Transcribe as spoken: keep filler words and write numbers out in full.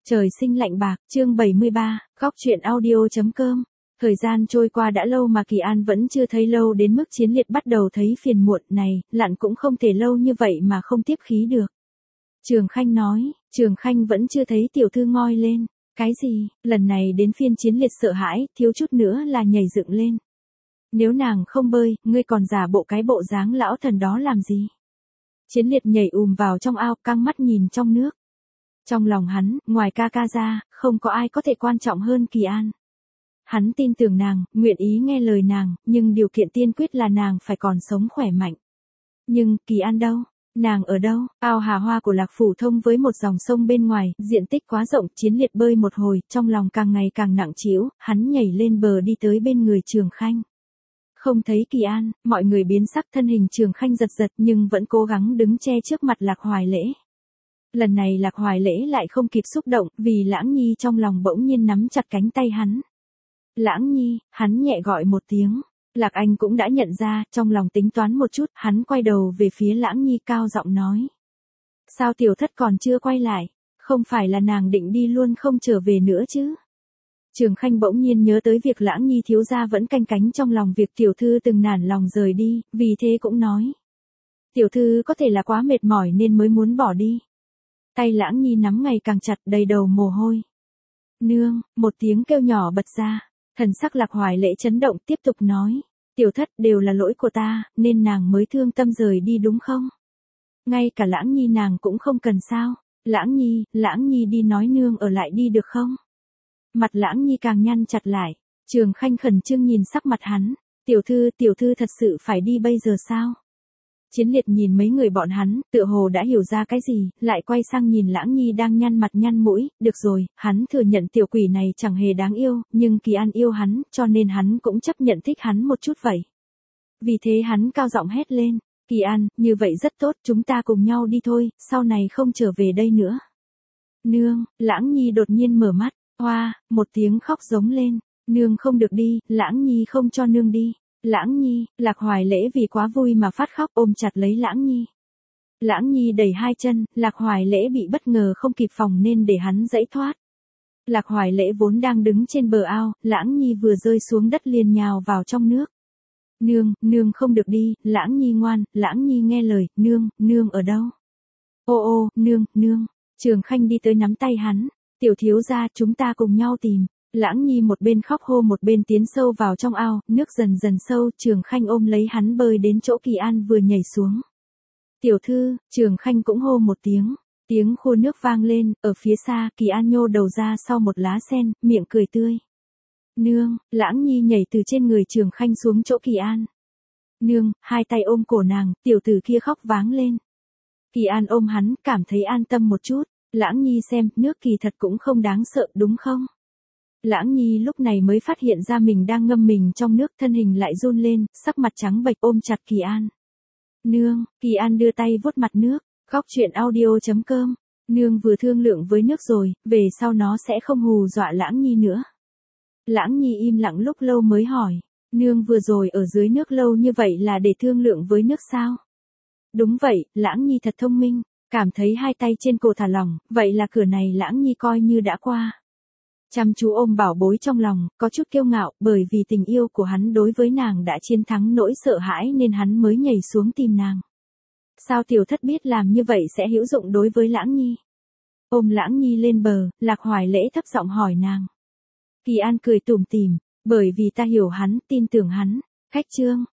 Trời sinh lạnh bạc, chương bảy mươi ba, góc truyện audio.com. Thời gian trôi qua đã lâu mà Kỳ An vẫn chưa thấy lâu đến mức Chiến Liệt bắt đầu thấy phiền muộn này, lặn cũng không thể lâu như vậy mà không tiếp khí được. Trường Khanh nói, Trường Khanh vẫn chưa thấy tiểu thư ngoi lên. Cái gì, lần này đến phiên Chiến Liệt sợ hãi, thiếu chút nữa là nhảy dựng lên. Nếu nàng không bơi, ngươi còn giả bộ cái bộ dáng lão thần đó làm gì? Chiến Liệt nhảy ùm vào trong ao, căng mắt nhìn trong nước. Trong lòng hắn, ngoài ca ca ra, không có ai có thể quan trọng hơn Kỳ An. Hắn tin tưởng nàng, nguyện ý nghe lời nàng, nhưng điều kiện tiên quyết là nàng phải còn sống khỏe mạnh. Nhưng, Kỳ An đâu? Nàng ở đâu? Ao Hà Hoa của Lạc Phủ thông với một dòng sông bên ngoài, diện tích quá rộng, Chiến Liệt bơi một hồi, trong lòng càng ngày càng nặng trĩu, hắn nhảy lên bờ đi tới bên người Trường Khanh. Không thấy Kỳ An, mọi người biến sắc, thân hình Trường Khanh giật giật nhưng vẫn cố gắng đứng che trước mặt Lạc Hoài Lễ. Lần này Lạc Hoài Lễ lại không kịp xúc động, vì Lãng Nhi trong lòng bỗng nhiên nắm chặt cánh tay hắn. Lãng Nhi, hắn nhẹ gọi một tiếng. Lạc Anh cũng đã nhận ra, trong lòng tính toán một chút, hắn quay đầu về phía Lãng Nhi cao giọng nói. Sao tiểu thất còn chưa quay lại? Không phải là nàng định đi luôn không trở về nữa chứ? Trường Khanh bỗng nhiên nhớ tới việc Lãng Nhi thiếu gia vẫn canh cánh trong lòng việc tiểu thư từng nản lòng rời đi, vì thế cũng nói. Tiểu thư có thể là quá mệt mỏi nên mới muốn bỏ đi. Tay Lãng Nhi nắm ngày càng chặt, đầy đầu mồ hôi. Nương, một tiếng kêu nhỏ bật ra. Thần sắc Lạc Hoài Lễ chấn động, tiếp tục nói. Tiểu thất, đều là lỗi của ta, nên nàng mới thương tâm rời đi đúng không? Ngay cả Lãng Nhi nàng cũng không cần sao? Lãng Nhi, Lãng Nhi đi nói nương ở lại đi được không? Mặt Lãng Nhi càng nhăn chặt lại. Trường Khanh khẩn trương nhìn sắc mặt hắn. Tiểu thư, tiểu thư thật sự phải đi bây giờ sao? Chiến Liệt nhìn mấy người bọn hắn, tựa hồ đã hiểu ra cái gì, lại quay sang nhìn Lãng Nhi đang nhăn mặt nhăn mũi, được rồi, hắn thừa nhận tiểu quỷ này chẳng hề đáng yêu, nhưng Kỳ An yêu hắn, cho nên hắn cũng chấp nhận thích hắn một chút vậy. Vì thế hắn cao giọng hét lên, Kỳ An, như vậy rất tốt, chúng ta cùng nhau đi thôi, sau này không trở về đây nữa. Nương, Lãng Nhi đột nhiên mở mắt, hoa, một tiếng khóc giống lên, nương không được đi, Lãng Nhi không cho nương đi. Lãng Nhi, Lạc Hoài Lễ vì quá vui mà phát khóc ôm chặt lấy Lãng Nhi. Lãng Nhi đẩy hai chân, Lạc Hoài Lễ bị bất ngờ không kịp phòng nên để hắn giãy thoát. Lạc Hoài Lễ vốn đang đứng trên bờ ao, Lãng Nhi vừa rơi xuống đất liền nhào vào trong nước. Nương, nương không được đi, Lãng Nhi ngoan, Lãng Nhi nghe lời, nương, nương ở đâu? Ô ô, nương, nương, Trường Khanh đi tới nắm tay hắn, tiểu thiếu gia chúng ta cùng nhau tìm. Lãng Nhi một bên khóc hô một bên tiến sâu vào trong ao, nước dần dần sâu, Trường Khanh ôm lấy hắn bơi đến chỗ Kỳ An vừa nhảy xuống. Tiểu thư, Trường Khanh cũng hô một tiếng, tiếng khô nước vang lên, ở phía xa, Kỳ An nhô đầu ra sau một lá sen, miệng cười tươi. Nương, Lãng Nhi nhảy từ trên người Trường Khanh xuống chỗ Kỳ An. Nương, hai tay ôm cổ nàng, tiểu tử kia khóc váng lên. Kỳ An ôm hắn, cảm thấy an tâm một chút, Lãng Nhi xem, nước kỳ thật cũng không đáng sợ đúng không? Lãng Nhi lúc này mới phát hiện ra mình đang ngâm mình trong nước, thân hình lại run lên, sắc mặt trắng bệch ôm chặt Kỳ An. Nương, Kỳ An đưa tay vuốt mặt nước, góc truyện audio.com. Nương vừa thương lượng với nước rồi, về sau nó sẽ không hù dọa Lãng Nhi nữa. Lãng Nhi im lặng lúc lâu mới hỏi, nương vừa rồi ở dưới nước lâu như vậy là để thương lượng với nước sao? Đúng vậy, Lãng Nhi thật thông minh, cảm thấy hai tay trên cổ thả lỏng, vậy là cửa này Lãng Nhi coi như đã qua. Chăm chú ôm bảo bối trong lòng, có chút kiêu ngạo, bởi vì tình yêu của hắn đối với nàng đã chiến thắng nỗi sợ hãi nên hắn mới nhảy xuống tìm nàng. Sao tiểu thất biết làm như vậy sẽ hữu dụng đối với Lãng Nhi? Ôm Lãng Nhi lên bờ, Lạc Hoài Lễ thấp giọng hỏi nàng. Kỳ An cười tủm tỉm, bởi vì ta hiểu hắn, tin tưởng hắn. Khách chương.